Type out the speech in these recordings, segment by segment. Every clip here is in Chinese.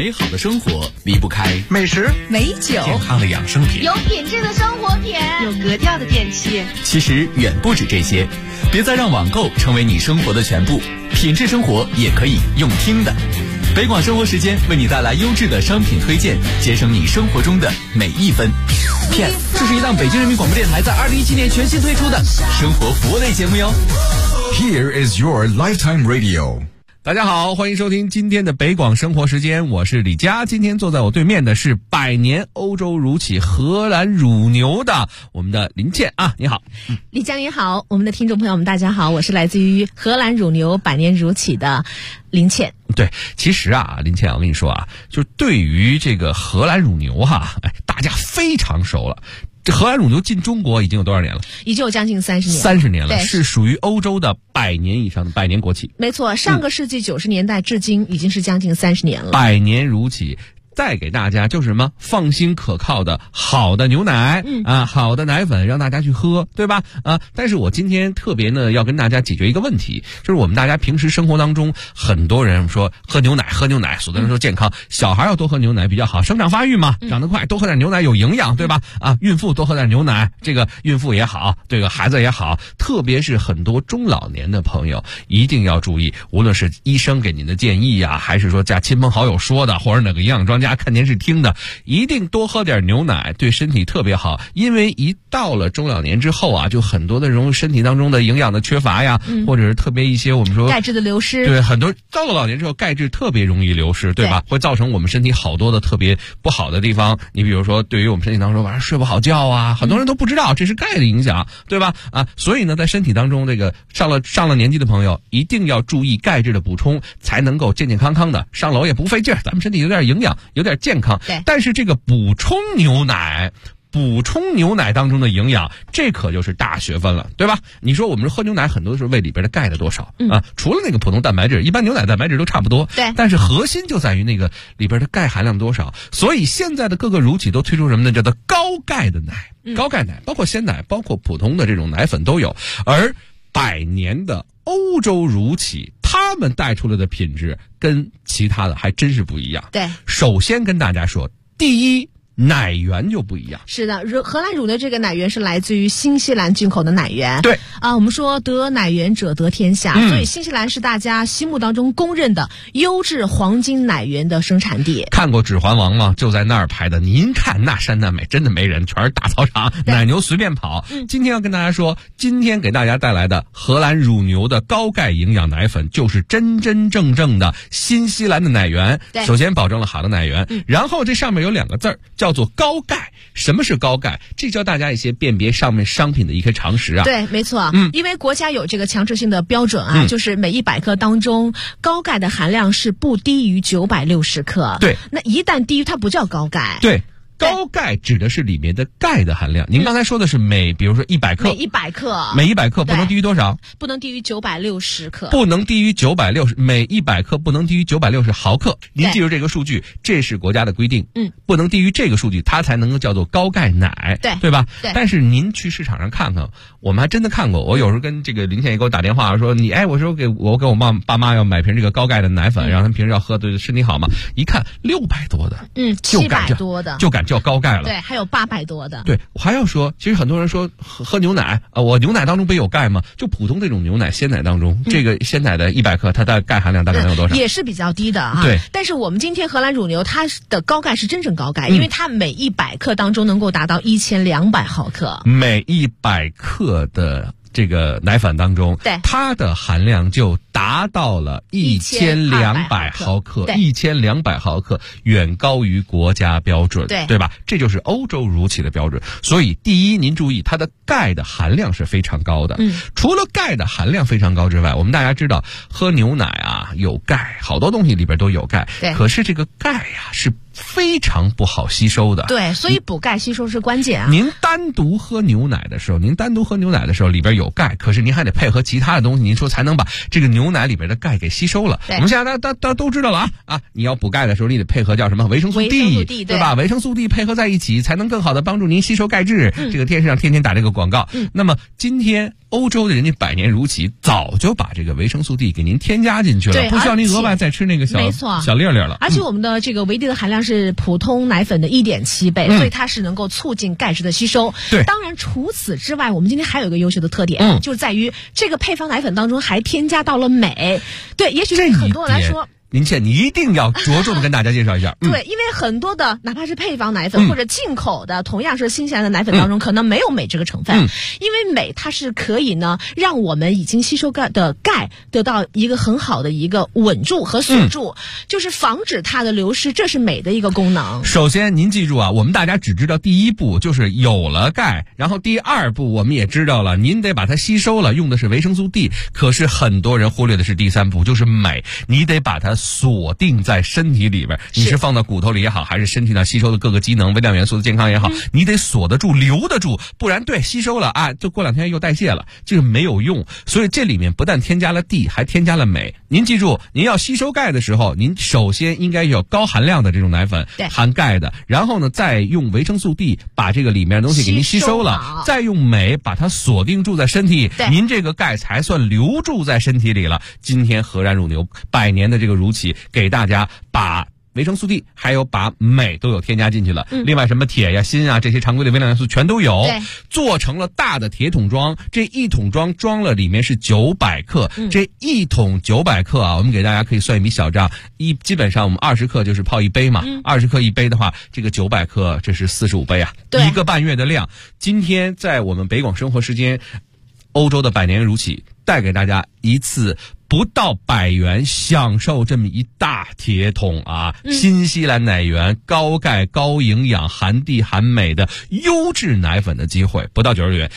美好的生活离不开美食、 美酒、 健康的养生品， 有品质的生活品， 有格调的电器。 其实远不止这些，别再让网购成为你生活的全部，品质生活也可以用听的。北广生活时间为你带来优质的商品推荐，节省你生活中的每一分。P.S. 这是一档北京人民广播电台在2017年全新推出的生活服务类节目哟。 Here is your lifetime radio。 大家好，欢迎收听今天的北广生活时间，我是李佳。今天坐在我对面的是百年欧洲乳企荷兰乳牛的我们的林倩啊，你好。 李佳你好，我们的听众朋友们大家好，我是来自于荷兰乳牛百年乳企的林倩。 对，其实啊，林倩，我跟你说啊，就对于这个荷兰乳牛大家非常熟了。这荷兰乳牛进中国已经有多少年了？ 已经有将近30年。 30年了，是属于欧洲的100年以上的百年国企。 没错，上个世纪90年代至今已经是将近30年了。 百年乳企。再给大家就是什么放心可靠的好的牛奶好的奶粉让大家去喝，对吧？但是我今天特别呢要跟大家解决一个问题，就是我们大家平时生活当中很多人说喝牛奶，所有的人说健康，小孩要多喝牛奶比较好，生长发育嘛，长得快，多喝点牛奶有营养，对吧？孕妇多喝点牛奶，这个孕妇也好，这个孩子也好，特别是很多中老年的朋友一定要注意，无论是医生给您的建议呀，还是说家亲朋好友说的，或者哪个营养专家看电视听的，一定多喝点牛奶，对身体特别好。因为一到了中老年之后啊，就很多的这种身体当中的营养的缺乏呀，或者是特别一些我们说钙质的流失， 对，很多到了老年之后钙质特别容易流失，对吧？会造成我们身体好多的特别不好的地方。你比如说对于我们身体当中晚上睡不好觉啊，很多人都不知道这是钙的影响，对吧？所以呢在身体当中这个上了年纪的朋友一定要注意钙质的补充，才能够健健康康的上楼也不费劲，咱们身体有点营养，有点健康。 对，但是这个补充牛奶当中的营养，这可就是大学问了，对吧？你说我们喝牛奶很多的时候喂里边的钙的多少除了那个普通蛋白质，一般牛奶蛋白质都差不多， 对， 但是核心就在于那个里边的钙含量多少。所以现在的各个乳企都推出什么呢？叫做高钙的奶，高钙奶，包括鲜奶，包括普通的这种奶粉都有。而百年的欧洲乳企，他们带出来的品质跟其他的还真是不一样。 对， 首先跟大家说，第一，奶源就不一样。 是的，荷兰乳的这个奶源是来自于新西兰进口的奶源。 对我们说得奶源者得天下，所以新西兰是大家心目当中公认的优质黄金奶源的生产地。 看过《指环王》吗？就在那儿拍的。您看那山那美，真的没人，全是大操场，奶牛随便跑。今天要跟大家说，今天给大家带来的荷兰乳牛的高钙营养奶粉，就是真真正正的新西兰的奶源。首先保证了好的奶源，然后这上面有2个字儿，叫做高钙。什么是高钙？这教大家一些辨别上面商品的一些常识啊。 对，没错。因为国家有这个强制性的标准就是每100克当中高钙的含量是不低于960克。 对， 那一旦低于它不叫高钙。 对，高钙指的是里面的钙的含量。您刚才说的是比如说100克，每100克不能低于多少？ 不能低于960克。 不能低于960，每100克不能低于960毫克。您记住这个数据，这是国家的规定。不能低于这个数据，它才能够叫做高钙奶，对吧？ 对。 但是您去市场上看看，我们还真的看过。我有时候跟这个林倩也给我打电话说，我说给我爸妈要买瓶这个高钙的奶粉，让他们平时要喝，对身体好嘛。一看600多的 ，700多的， 就敢叫高钙了。 对，还有800多的。 对，我还要说，其实很多人说喝牛奶我牛奶当中不有钙吗？就普通这种牛奶鲜奶当中，这个鲜奶的100克，它的钙含量大概能有多少？ 也是比较低的对。 但是我们今天荷兰乳牛它的高钙是真正高钙，因为它每100克当中能够达到1200毫克。 每100克的这个奶粉当中，它的含量就达到了1200毫克，1200毫克远高于国家标准，对吧？这就是欧洲乳企的标准。所以第一，您注意它的钙的含量是非常高的。除了钙的含量非常高之外，我们大家知道喝牛奶有钙，好多东西里边都有钙，可是这个钙是非常不好吸收的。 对，所以补钙吸收是关键您单独喝牛奶的时候，里边有钙，可是您还得配合其他的东西，您说才能把这个牛奶里边的钙给吸收了。我们现在大家都知道了你要补钙的时候，你得配合叫什么维生素 D， 对吧？维生素 D 配合在一起，才能更好的帮助您吸收钙质。这个电视上天天打这个广告。那么今天欧洲的人家百年如期，早就把这个维生素 D 给您添加进去了，不需要您额外再吃那个小粒粒了。 而且我们的这个维 D 的含量是普通奶粉的1.7倍，所以它是能够促进钙质的吸收。 对， 当然除此之外，我们今天还有一个优秀的特点，就是在于这个配方奶粉当中还添加到了镁。对，也许对很多人来说。 您一定要着重的跟大家介绍一下。 对，因为很多的哪怕是配方奶粉或者进口的同样是新鲜的奶粉当中，可能没有镁这个成分。因为镁它是可以呢让我们已经吸收的钙得到一个很好的一个稳住和锁住，就是防止它的流失，这是镁的一个功能。 首先您记住啊，我们大家只知道第一步就是有了钙，然后第二步我们也知道了，您得把它吸收了，用的是维生素 D。可是很多人忽略的是第三步，就是镁，你得把它锁定在身体里边，你是放到骨头里也好，还是身体上吸收的各个机能、微量元素的健康也好，你得锁得住、留得住，不然吸收了啊，就过2天又代谢了，这个没有用。所以这里面不但添加了 D， 还添加了镁。您记住，您要吸收钙的时候，您首先应该有高含量的这种奶粉，含钙的，然后呢，再用维生素 D 把这个里面的东西给您吸收了，再用镁把它锁定住在身体，您这个钙才算留住在身体里了。今天荷兰乳牛100年的这个如期，给大家把维生素 D 还有把镁都有添加进去了，另外什么铁呀、锌啊这些常规的微量元素全都有，做成了大的铁桶装，这一桶装装了里面是900克，这一桶900克啊，我们给大家可以算一笔小账，基本上我们20克就是泡一杯嘛，20克一杯的话，这个900克这是45杯啊，1个半月的量。今天在我们北广生活时间欧洲的100年如期，带给大家一次不到100元享受这么一大铁桶啊，新西兰奶源、高钙、高营养、含 D 含镁的优质奶粉的机会，不到90元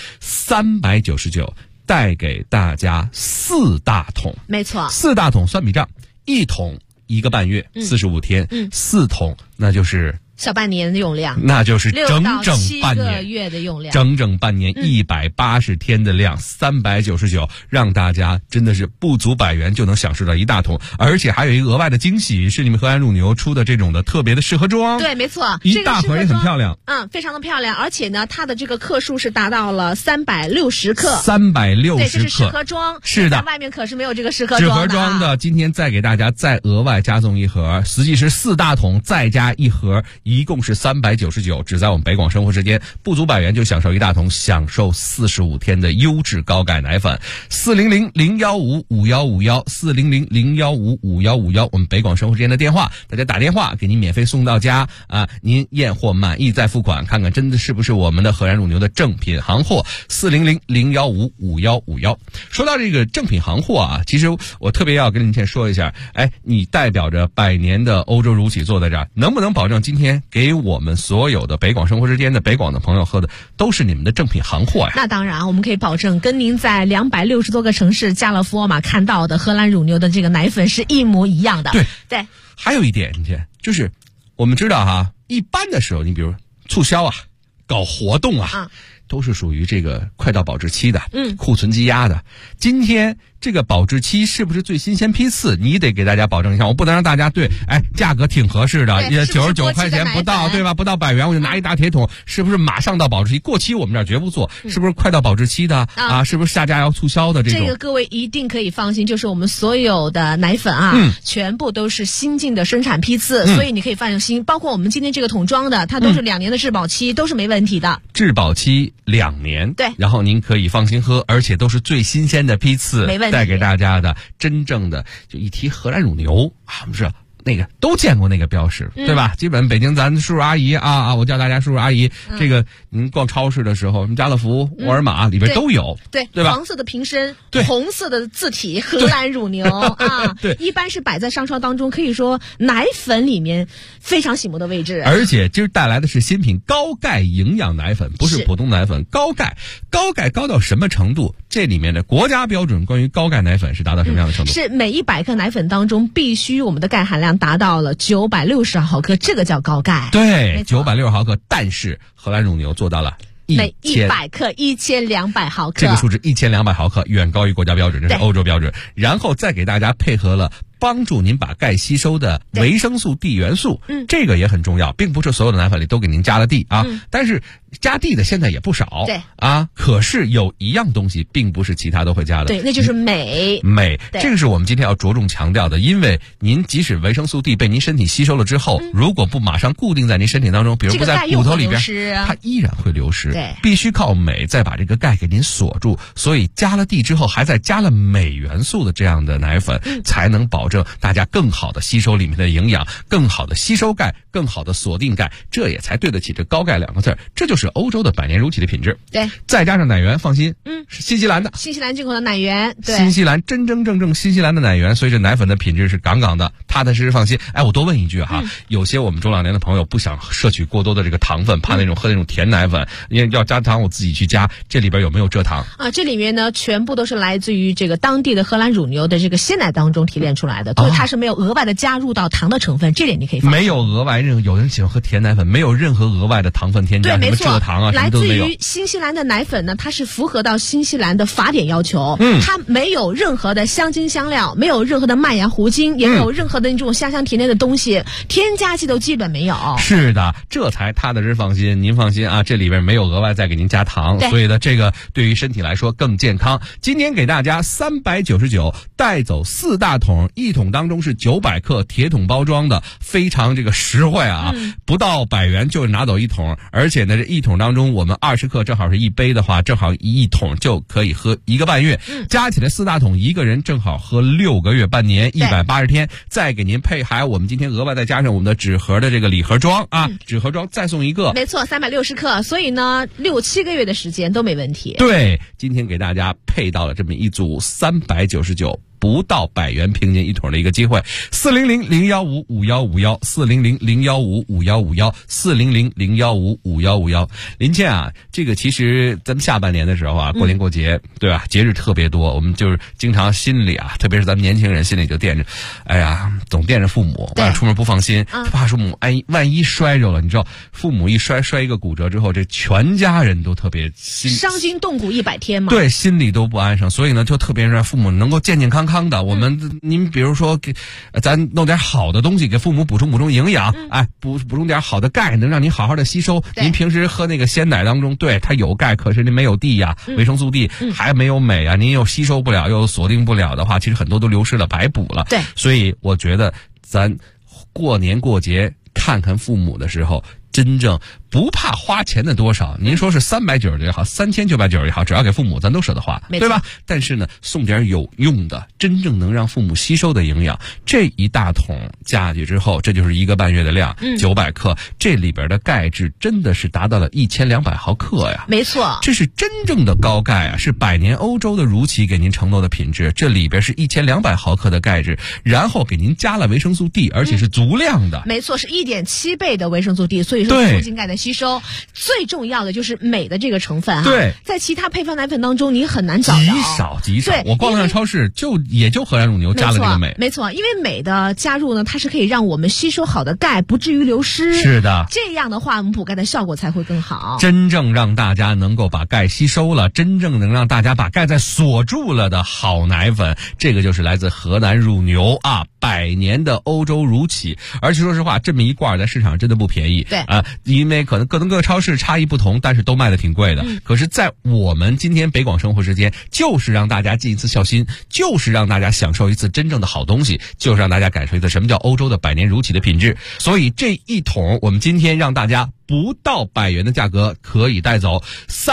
，399，带给大家4大桶。没错，4大桶算笔账，1桶1个半月，45天，4桶那就是小半年的用量， 那就是整整半年， 6到7个月的用量， 整整半年180天的量，399，让大家真的是不足100元就能享受到一大桶，而且还有一个额外的惊喜，是你们荷兰乳牛出的这种的特别的试喝装。 对，没错， 一大盒也很漂亮， 非常的漂亮，而且呢，它的这个克数是达到了360克 ，360克， 对，这是试喝装， 是的， 外面可是没有这个试喝装的。 试喝装的，今天再给大家再额外加送一盒，实际是4大桶再加一盒。一共是399，只在我们北广生活时间，不足100元就享受一大桶，享受45天的优质高钙奶粉。400-015-5151，400-015-5151，我们北广生活时间的电话，大家打电话给您免费送到家啊！您验货满意再付款，看看真的是不是我们的荷兰乳牛的正品行货。400-015-5151。说到这个正品行货啊，其实我特别要跟您先说一下，你代表着100年的欧洲乳企坐在这儿，能不能保证今天给我们所有的北广生活时间的北广的朋友喝的都是你们的正品行货呀？ 那当然，我们可以保证跟您在260多个城市家乐福、沃尔玛看到的荷兰乳牛的这个奶粉是一模一样的。对， 还有一点，你看，就是我们知道哈，一般的时候，你比如促销啊，搞活动啊，都是属于这个快到保质期的，库存积压的。今天这个保质期是不是最新鲜批次？你得给大家保证一下，我不能让大家价格挺合适的，也99块钱不到，对吧？不到100元我就拿一大铁桶，是不是马上到保质期？过期我们这儿绝不做，是不是快到保质期的啊？是不是下架要促销的这种？ 这个各位一定可以放心，就是我们所有的奶粉全部都是新进的生产批次，所以你可以放心。包括我们今天这个桶装的，它都是2年的质保期，都是没问题的。 质保期2年，对，然后您可以放心喝，而且都是最新鲜的批次，没问题。带给大家的真正的，就一提荷兰乳牛啊，我们是那个都见过那个标识，对吧？基本北京咱叔叔阿姨我叫大家叔叔阿姨，这个您逛超市的时候，什么家乐福、沃尔玛里边都有，对吧？ 黄色的瓶身，红色的字体，荷兰乳牛对，一般是摆在商超当中，可以说奶粉里面非常醒目的位置。 而且今儿带来的是新品高钙营养奶粉，不是普通奶粉，高钙高到什么程度？这里面的国家标准关于高钙奶粉是达到什么样的程度？ 是每100克奶粉当中必须我们的钙含量达到了960毫克，这个叫高钙。 对，960毫克，但是荷兰乳牛做到了每100克1200毫克， 这个数值1200毫克远高于国家标准，这是欧洲标准。然后再给大家配合了帮助您把钙吸收的维生素 D 元素，这个也很重要，并不是所有的奶粉里都给您加了 D 啊。但是加地的现在也不少， 对啊，可是有一样东西并不是其他都会加的， 对，那就是镁。 这个是我们今天要着重强调的，因为您即使维生素 D 被您身体吸收了之后，如果不马上固定在您身体当中，比如不在骨头里边，它依然会流失。 对， 必须靠镁再把这个钙给您锁住。所以加了 D 之后，还再加了镁元素的这样的奶粉，才能保证大家更好的吸收里面的营养，更好的吸收钙，更好的锁定钙，这也才对得起这高钙2个字。这就是欧洲的百年如期的品质。 对， 再加上奶源，放心，是新西兰的， 新西兰进口的奶源，对， 新西兰真正新西兰的奶源，所以这奶粉的品质是杠杠的，踏踏实实放心。哎，我多问一句哈，有些我们中老年的朋友不想摄取过多的这个糖分，怕那种喝那种甜奶粉，因为要加糖我自己去加，这里边有没有蔗糖啊？这里面呢全部都是来自于这个当地的荷兰乳牛的这个鲜奶当中提炼出来的，所以它是没有额外的加入到糖的成分，这点你可以放心。 没有额外有人喜欢喝甜奶粉，没有任何额外的糖分添加， 对，没错， 什么蔗糖啊，什么都没有。 来自于新西兰的奶粉呢，它是符合到新西兰的法典要求，它没有任何的香精香料，没有任何的麦芽糊精，也没有任何的那种香甜的东西，添加剂都基本没有。 是的，这才踏踏实实放心。您放心啊，这里边没有额外再给您加糖，所以呢，这个对于身体来说更健康。今天给大家399带走4大桶，一桶当中是900克铁桶包装的，非常这个实惠啊，不到100元就拿走一桶，而且呢，这一桶当中我们20克正好是1杯的话，正好一桶就可以喝1个半月，加起来4大桶，一个人正好喝6个月半年，180天，再给您配还有我们今天额外再加上我们的纸盒的这个礼盒装啊，纸盒装再送一个， 没错，360克，所以呢6-7个月的时间都没问题。 对，今天给大家配到了这么一组399。不到100元平均一桶的一个机会，400-015-5151，400-015-5151，400-015-5151。林倩啊，这个其实咱们下半年的时候啊，过年过节，对吧？节日特别多，我们就是经常心里啊，特别是咱们年轻人心里就惦着，哎呀，总惦着父母，晚上出门不放心，怕父母哎万一摔着了，你知道，父母一摔一个骨折之后，这全家人都特别伤筋动骨100天嘛， 对，心里都不安生，所以呢，就特别让父母能够健健康康的。我们您比如说给咱弄点好的东西给父母补充营养，哎，补充点好的钙，能让您好好的吸收。您平时喝那个鲜奶当中，对它有钙，可是您没有 D 呀，维生素 D 还没有镁啊，您又吸收不了，又锁定不了的话，其实很多都流失了，白补了。 对， 所以我觉得咱过年过节看看父母的时候，真正不怕花钱的多少，您说是390也好，3990也好，只要给父母咱都舍得花，对吧？但是呢，送点有用的，真正能让父母吸收的营养，这一大桶加去之后，这就是1个半月的量，900克，这里边的钙质真的是达到了1200毫克呀， 没错， 这是真正的高钙啊，是百年欧洲的如期给您承诺的品质，这里边是1200毫克的钙质，然后给您加了维生素 D， 而且是足量的， 没错，是1.7倍的维生素 D， 所以说促进钙的吸收。最重要的就是镁的这个成分对， 在其他配方奶粉当中你很难找到， 极少。我逛了趟超市，也就荷兰乳牛加了这个镁， 没错，因为镁的加入呢，它是可以让我们吸收好的钙不至于流失。 是的， 这样的话，我们补钙的效果才会更好。 真正让大家能够把钙吸收了，真正能让大家把钙再锁住了的好奶粉，这个就是来自荷兰乳牛啊，100年的欧洲乳企。而且说实话，这么一罐在市场上真的不便宜。 对啊，因为可能各超市差异不同，但是都卖的挺贵的。可是在我们今天北广生活时间，就是让大家尽一次孝心，就是让大家享受一次真正的好东西，就是让大家感受一次什么叫欧洲的百年如企的品质。所以这一桶我们今天让大家不到100元的价格可以带走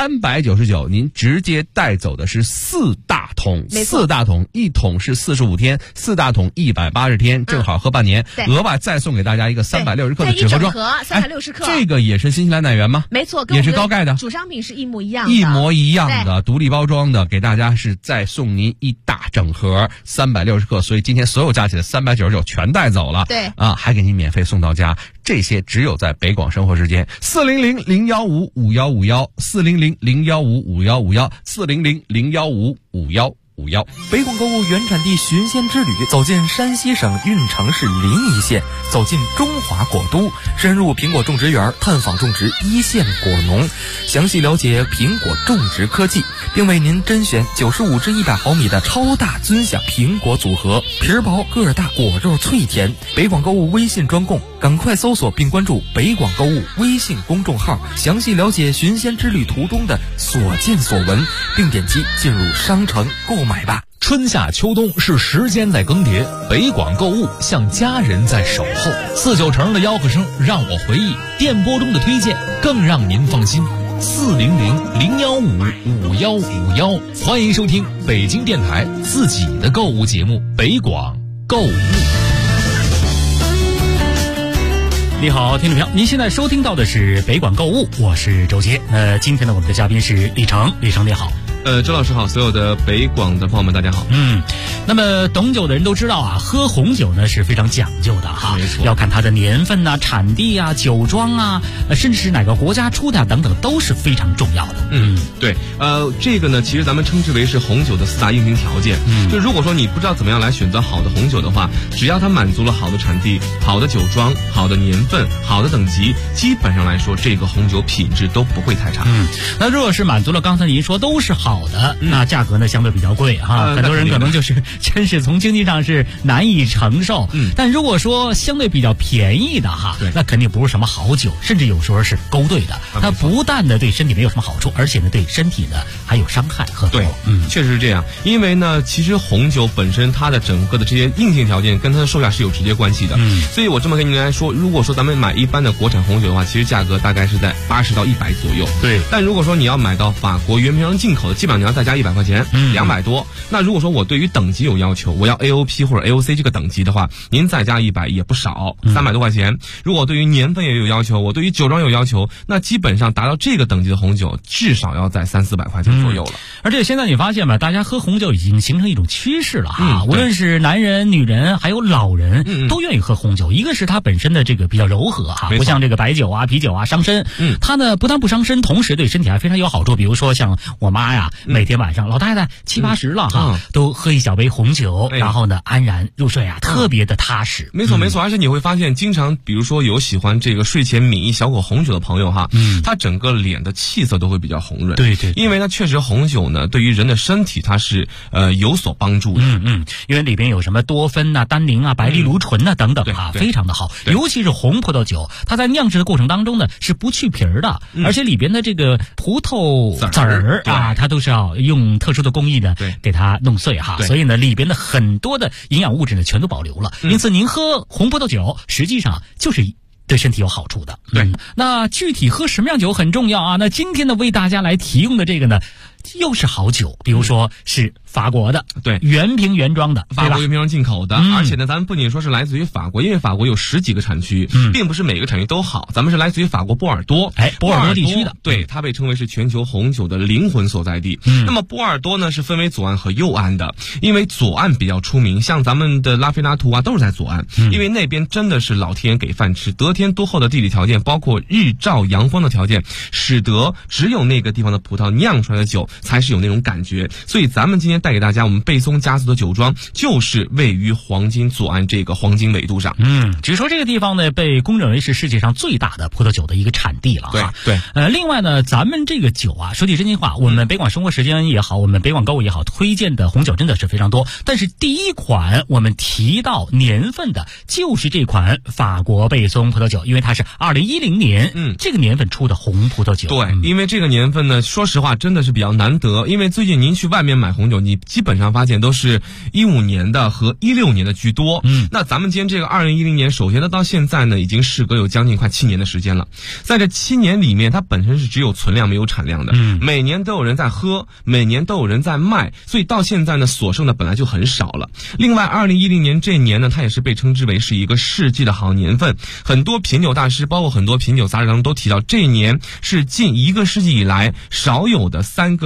，399，您直接带走的是4大桶，4大桶，一桶是45天，4大桶180天，正好喝半年。额外再送给大家一个360克的纸盒装 ，360克， 这个也是新西兰奶源吗？ 没错， 也是高钙的， 主商品是一模一样的， 一模一样的，独立包装的，给大家是再送您一大整盒360克，所以今天所有加起来399全带走了。 对啊，还给您免费送到家。这些只有在北广生活时间，400-015-5151，400-015-5151，400-015-5151。 51。 北广购物原产地寻仙之旅，走进山西省运城市临沂县，走进中华果都，深入苹果种植园，探访种植一线果农，详细了解苹果种植科技，并为您甄选95至100毫米的超大尊享苹果组合，皮儿薄个儿大，果肉脆甜。北广购物微信专供，赶快搜索并关注北广购物微信公众号，详细了解寻仙之旅途中的所见所闻，并点击进入商城购买吧。 春夏秋冬是时间在更迭，北广购物像家人在守候。49城的吆喝声让我回忆，电波中的推荐更让您放心。400-015-5151，欢迎收听北京电台自己的购物节目北广购物。 你好，听众朋友，您现在收听到的是北广购物，我是周杰。今天呢，我们的嘉宾是李成，李成你好。 周老师好，所有的北广的朋友们大家好。 那么懂酒的人都知道啊，喝红酒呢是非常讲究的哈， 没错， 要看它的年份啊、产地啊、酒庄啊，甚至是哪个国家出的等等，都是非常重要的。 对，这个呢，其实咱们称之为是红酒的4大硬性条件。就如果说你不知道怎么样来选择好的红酒的话，只要它满足了好的产地、好的酒庄、好的年份、好的等级，基本上来说，这个红酒品质都不会太差。 那如果是满足了刚才您说都是好的，那价格呢相对比较贵哈，很多人可能就是真是从经济上是难以承受。但如果说相对比较便宜的哈，那肯定不是什么好酒，甚至有时候是勾兑的。它不但的对身体没有什么好处，而且呢对身体呢还有伤害和对，确实是这样。因为呢，其实红酒本身它的整个的这些硬性条件跟它的售价是有直接关系的。所以我这么跟您来说，如果说咱们买一般的国产红酒的话，其实价格大概是在80到100左右。 对。 但如果说你要买到法国原瓶进口的，基本上你要再加100块钱，200多。那如果说我对于等级有要求，我要 AOP 或者 AOC 这个等级的话，您再加100也不少，300多块钱。如果对于年份也有要求，我对于酒庄有要求，那基本上达到这个等级的红酒，至少要在300-400块钱左右了。 而且现在你发现吧，大家喝红酒已经形成一种趋势了哈，无论是男人、女人，还有老人，都愿意喝红酒。一个是它本身的这个比较柔和哈，不像这个白酒啊、啤酒啊伤身。它呢不但不伤身，同时对身体还非常有好处。比如说像我妈呀，每天晚上老太太70-80了哈，都喝一小杯红酒，然后呢安然入睡啊，特别的踏实。 没错没错，而且你会发现，经常比如说有喜欢这个睡前抿一小口红酒的朋友哈，他整个脸的气色都会比较红润。 对， 因为它确实红酒呢，对于人的身体它是有所帮助的。 因为里边有什么多酚啊、单宁啊、白藜芦醇啊等等啊，非常的好。尤其是红葡萄酒，它在酿制的过程当中呢是不去皮儿的，而且里边的这个葡萄籽儿啊，它都是要用特殊的工艺呢给它弄碎哈，所以呢里边的很多的营养物质呢全都保留了。因此您喝红葡萄酒实际上就是对身体有好处的。那具体喝什么样酒很重要啊。那今天呢为大家来提供的这个呢又是好酒，比如说是法国的，原瓶原装的， 法国原瓶进口的，而且呢，咱们不仅说是来自于法国，因为法国有10几个产区，并不是每个产区都好。咱们是来自于法国波尔多， 波尔多地区的， 对，它被称为是全球红酒的灵魂所在地。那么波尔多呢是分为左岸和右岸的，因为左岸比较出名，像咱们的拉菲纳图啊都是在左岸，因为那边真的是老天爷给饭吃，得天独厚的地理条件，包括日照阳光的条件，使得只有那个地方的葡萄酿出来的酒才是有那种感觉。所以咱们今天带给大家我们贝松家族的酒庄，就是位于黄金左岸这个黄金纬度上。 据说这个地方呢被公认为是世界上最大的葡萄酒的一个产地了哈。 对。 另外呢，咱们这个酒啊，说句真心话，我们北广生活时间也好，我们北广购物也好，推荐的红酒真的是非常多。但是第一款我们提到年份的就是这款法国贝松葡萄酒，因为它是2010年这个年份出的红葡萄酒。 对，因为这个年份呢，说实话真的是比较难得，因为最近您去外面买红酒，你基本上发现都是15年的和16年的居多。那咱们今天这个2010年，首先呢到现在呢已经事隔有将近快7年的时间了。在这7年里面，它本身是只有存量没有产量的，每年都有人在喝，每年都有人在卖，所以到现在呢所剩的本来就很少了。另外2010年这一年呢，它也是被称之为是一个世纪的好年份，很多品酒大师包括很多品酒杂志当中都提到，这一年是近1个世纪以来少有的3个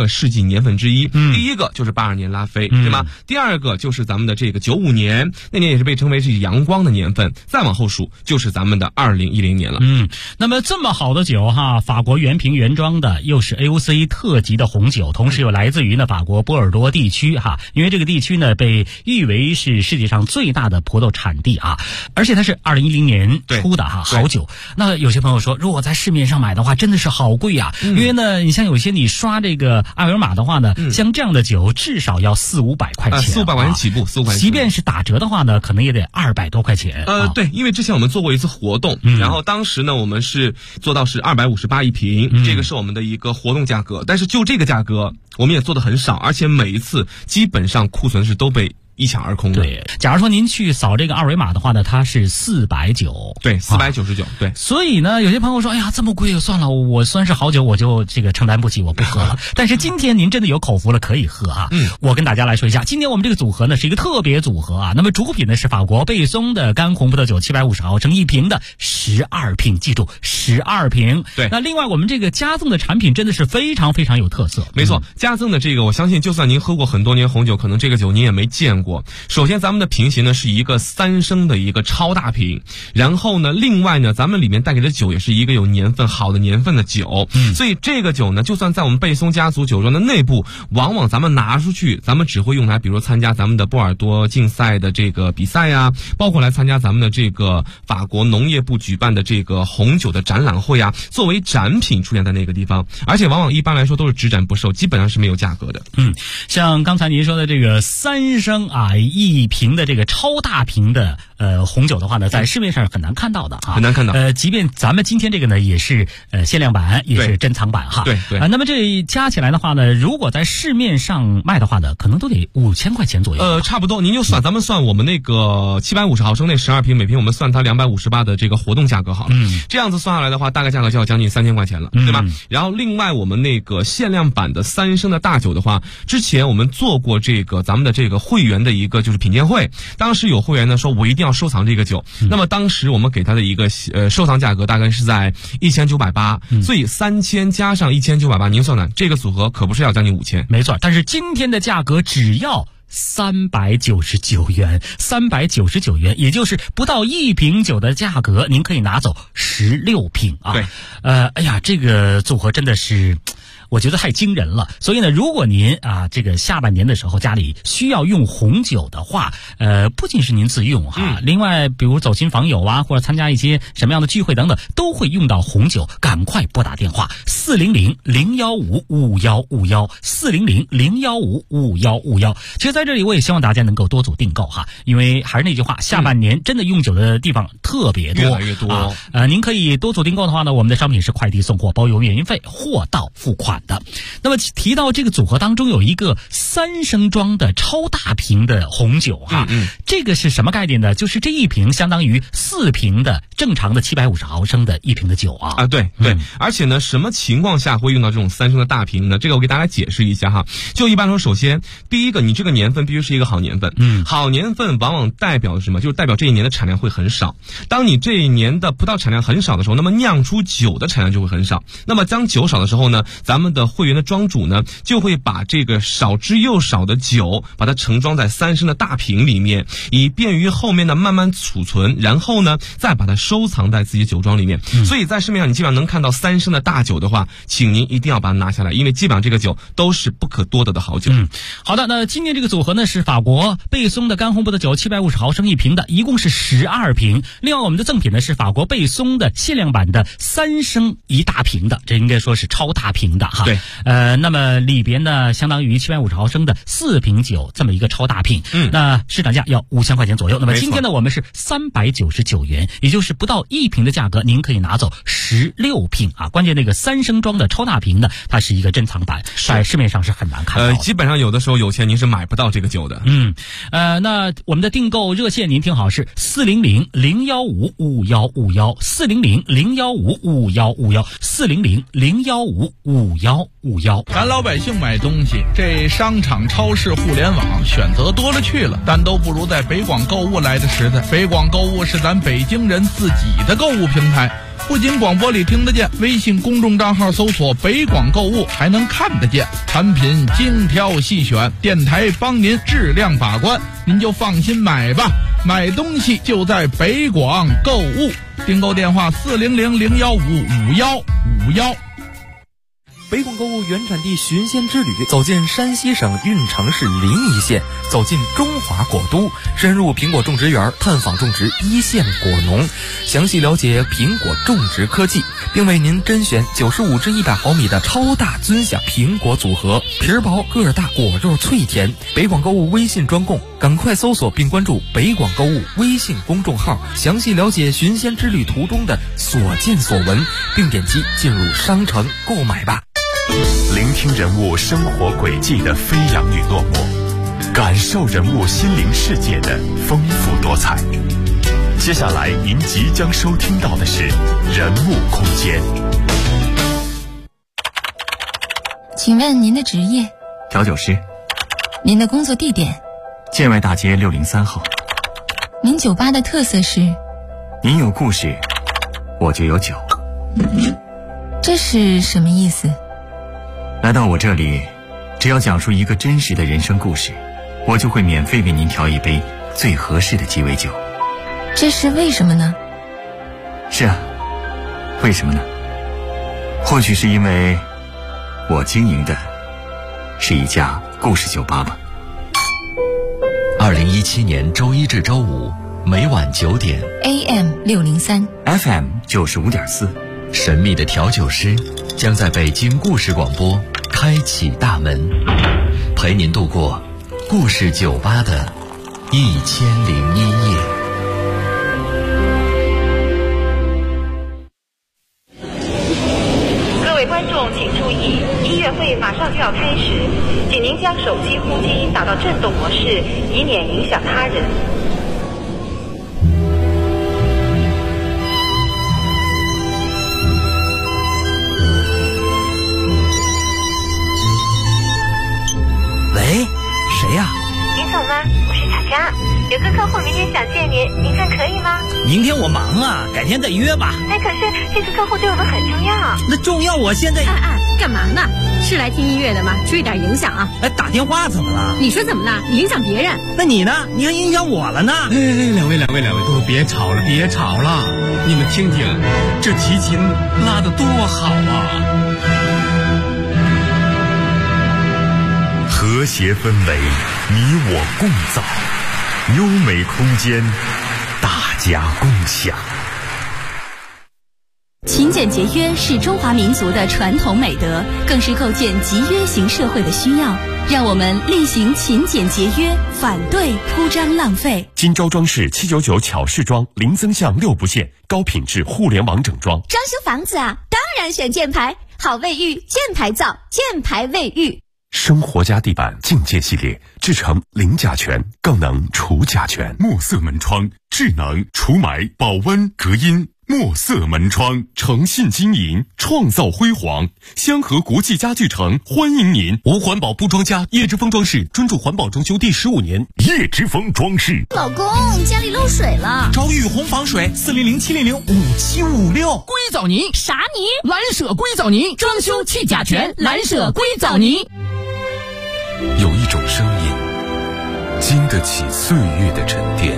世纪年份之一。第一个就是82年拉菲，对吗？第二个就是咱们的这个95年，那年也是被称为是阳光的年份。再往后数就是咱们的2010年了。 那么这么好的酒哈，法国原瓶原装的，又是 AOC 特级的红酒，同时又来自于呢法国波尔多地区哈，因为这个地区呢被誉为是世界上最大的葡萄产地啊，而且它是2010年出的哈，好酒。那有些朋友说，如果在市面上买的话，真的是好贵啊，因为呢，你像有些你刷这个二维码的话呢，像这样的酒至少要400-500块钱 ，400-500块钱起步，400块钱。 即便是打折的话呢，可能也得200多块钱。 对，因为之前我们做过一次活动，然后当时呢，我们是做到是258一瓶，这个是我们的一个活动价格。但是就这个价格，我们也做的很少，而且每一次基本上库存是都被一抢而空的。 对，假如说您去扫这个二维码的话呢，它是490， 对，499，对。 所以呢，有些朋友说，哎呀，这么贵，算了，我虽然是好酒，我就这个承担不起，我不喝了。但是今天您真的有口福了，可以喝啊。我跟大家来说一下，今天我们这个组合呢是一个特别组合啊。那么主品呢是法国贝松的干红葡萄酒，750毫升一瓶的12瓶，记住12瓶。 对。 那另外我们这个加赠的产品真的是非常非常有特色。 没错，加赠的这个，我相信就算您喝过很多年红酒，可能这个酒您也没见过。首先咱们的瓶型呢是一个3升的一个超大瓶，然后呢另外呢咱们里面带给的酒也是一个有年份好的年份的酒，所以这个酒呢就算在我们贝松家族酒庄的内部，往往咱们拿出去，咱们只会用来比如参加咱们的波尔多竞赛的这个比赛呀，包括来参加咱们的这个法国农业部举办的这个红酒的展览会啊，作为展品出现在那个地方，而且往往一般来说都是只展不售，基本上是没有价格的。 像刚才您说的这个3升啊一瓶的这个超大瓶的红酒的话呢，在市面上是很难看到的啊， 很难看到。 即便咱们今天这个呢也是限量版，也是珍藏版哈。 对。 那么这加起来的话呢，如果在市面上卖的话呢，可能都得5000块钱左右。 差不多，您就算咱们算我们那个750毫升那12瓶，每瓶我们算它258的这个活动价格好了。这样子算下来的话，大概价格就要将近3000块钱了，对吧？然后另外我们那个限量版的3升的大酒的话，之前我们做过这个咱们的这个会员的一个就是品鉴会，当时有会员呢说我一定要收藏这个酒，那么当时我们给他的一个收藏价格大概是在1980，所以3000加上1980，您算算这个组合可不是要将近5000。 没错，但是今天的价格只要399元，399元，也就是不到1瓶酒的价格，您可以拿走16瓶啊。 对， 哎呀，这个组合真的是我觉得太惊人了。所以呢，如果您啊这个下半年的时候家里需要用红酒的话，不仅是您自用哈，另外比如走亲访友啊，或者参加一些什么样的聚会等等，都会用到红酒，赶快拨打电话400-015-5151，400-015-5151。其实在这里我也希望大家能够多组订购哈，因为还是那句话，下半年真的用酒的地方特别多， 越来越多。 您可以多组订购的话呢，我们的商品是快递送货，包邮免运费，货到付款的。那么提到这个组合当中有一个3升装的超大瓶的红酒哈，这个是什么概念呢？就是这一瓶相当于4瓶的正常的750毫升的一瓶的酒啊。 对，而且呢，什么情况下会用到这种3升的大瓶呢？这个我给大家解释一下哈。就一般说，首先第一个，你这个年份必须是一个好年份，好年份往往代表的什么？就是代表这一年的产量会很少。当你这一年的葡萄产量很少的时候，那么酿出酒的产量就会很少。那么当酒少的时候呢，咱们的会员的庄主呢，就会把这个少之又少的酒，把它盛装在3升的大瓶里面，以便于后面呢慢慢储存，然后呢再把它收藏在自己酒庄里面。所以在市面上你基本上能看到3升的大酒的话，请您一定要把它拿下来，因为基本上这个酒都是不可多得的好酒。 好的，那今天这个组合呢是法国贝松的干红葡萄酒，750毫升一瓶的，一共是12瓶。另外我们的赠品呢是法国贝松的限量版的3升一大瓶的，这应该说是超大瓶的哈。 对， 那么里边呢相当于750毫升的4瓶酒这么一个超大瓶，那市场价要5000块钱左右。那么今天呢我们是399元，也就是不到1瓶的价格，您可以拿走16瓶啊。关键那个3升装的超大瓶呢，它是一个珍藏版，在市面上是很难看到的。 基本上有的时候有钱您是买不到这个酒的。 那我们的订购热线您听好是400-015-5151，400-015-5151，400-015-5151。 咱老百姓买东西，这商场、超市、互联网选择多了去了，但都不如在北广购物来的实在。北广购物是咱北京人自己的购物平台， 不仅广播里听得见，微信公众账号搜索北广购物还能看得见，产品精挑细选，电台帮您质量把关，您就放心买吧。买东西就在北广购物，订购电话400-015-5151。 北广购物原产地寻仙之旅，走进山西省运城市临沂县，走进中华果都，深入苹果种植园，探访种植一线果农，详细了解苹果种植科技，并为您甄选95至100毫米的超大尊享苹果组合，皮儿薄个儿大，果肉脆甜。北广购物微信专供，赶快搜索并关注北广购物微信公众号，详细了解寻仙之旅途中的所见所闻，并点击进入商城购买吧。 聆听人物生活轨迹的飞扬与落寞，感受人物心灵世界的丰富多彩。接下来您即将收听到的是人物空间。 请问您的职业？ 调酒师。 您的工作地点？ 建外大街603号。 您酒吧的特色是？ 您有故事，我就有酒。 这是什么意思？ 来到我这里，只要讲述一个真实的人生故事，我就会免费为您调一杯最合适的鸡尾酒。 这是为什么呢？ 是啊，为什么呢？或许是因为我经营的是一家故事酒吧吧。 2017年周一至周五每晚9点 AM 603 FM 95.4， 神秘的调酒师将在北京故事广播开启大门，陪您度过故事酒吧的1001夜。 各位观众请注意，音乐会马上就要开始，请您将手机呼机打到震动模式，以免影响他人。 喂，谁呀？ 林总吗？我是小佳，有个客户明天想见您，您看可以吗？ 明天我忙啊，改天再约吧。 哎，可是这个客户对我们很重要。 那重要，我现在…… 干嘛呢？是来听音乐的吗？注意点影响啊！ 哎，打电话怎么了？ 你说怎么了？你影响别人。 那你呢？你还影响我了呢？ 两位，都别吵了，别吵了！你们听听，这提琴拉得多好啊！ 和谐氛围，你我共造；优美空间，大家共享。 勤俭节约是中华民族的传统美德，更是构建集约型社会的需要。让我们厉行勤俭节约，反对铺张浪费。 金州装饰799巧饰装，零增项6不限，高品质互联网整装。 装修房子啊，当然选箭牌，好卫浴，箭牌造，箭牌卫浴。 生活家地板境界系列，制成零甲醛，更能除甲醛。墨色门窗，智能除霾、保温、隔音。墨色门窗，诚信经营，创造辉煌。香河国际家具城欢迎您。无环保不装家，叶之峰装饰专注环保装修第15年。叶之峰装饰。 老公，家里漏水了， 找雨虹防水，400-700-5756。 硅藻泥？ 啥泥？ 蓝舍硅藻泥，装修去甲醛，蓝舍硅藻泥。 有一种声音，经得起岁月的沉淀；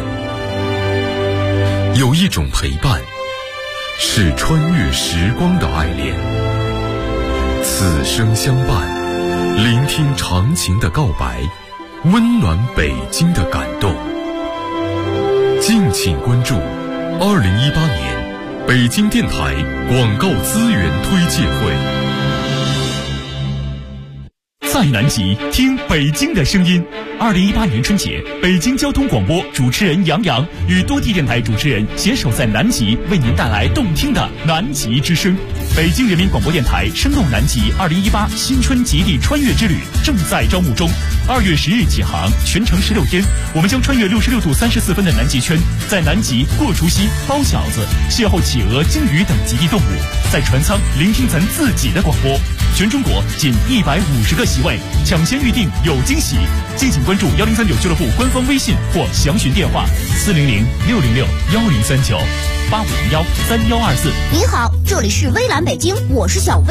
有一种陪伴，是穿越时光的爱恋。此生相伴，聆听长情的告白，温暖北京的感动。敬请关注2018年北京电台广告资源推介会。在南极听北京的声音。2018年春节，北京交通广播主持人杨洋与多地电台主持人携手在南极，为您带来动听的南极之声。北京人民广播电台声动南极2018新春极地穿越之旅正在招募中，2月10日起航，全程16天，我们将穿越66度34分的南极圈，在南极过除夕、包饺子、邂逅企鹅、鲸鱼等极地动物，在船舱聆听咱自己的广播。全中国仅150个席位，抢先预定有惊喜。敬请关注1039俱乐部官方微信或详询电话400-606-1039。 8501-3124。 您好，这里是微蓝北京，我是小薇。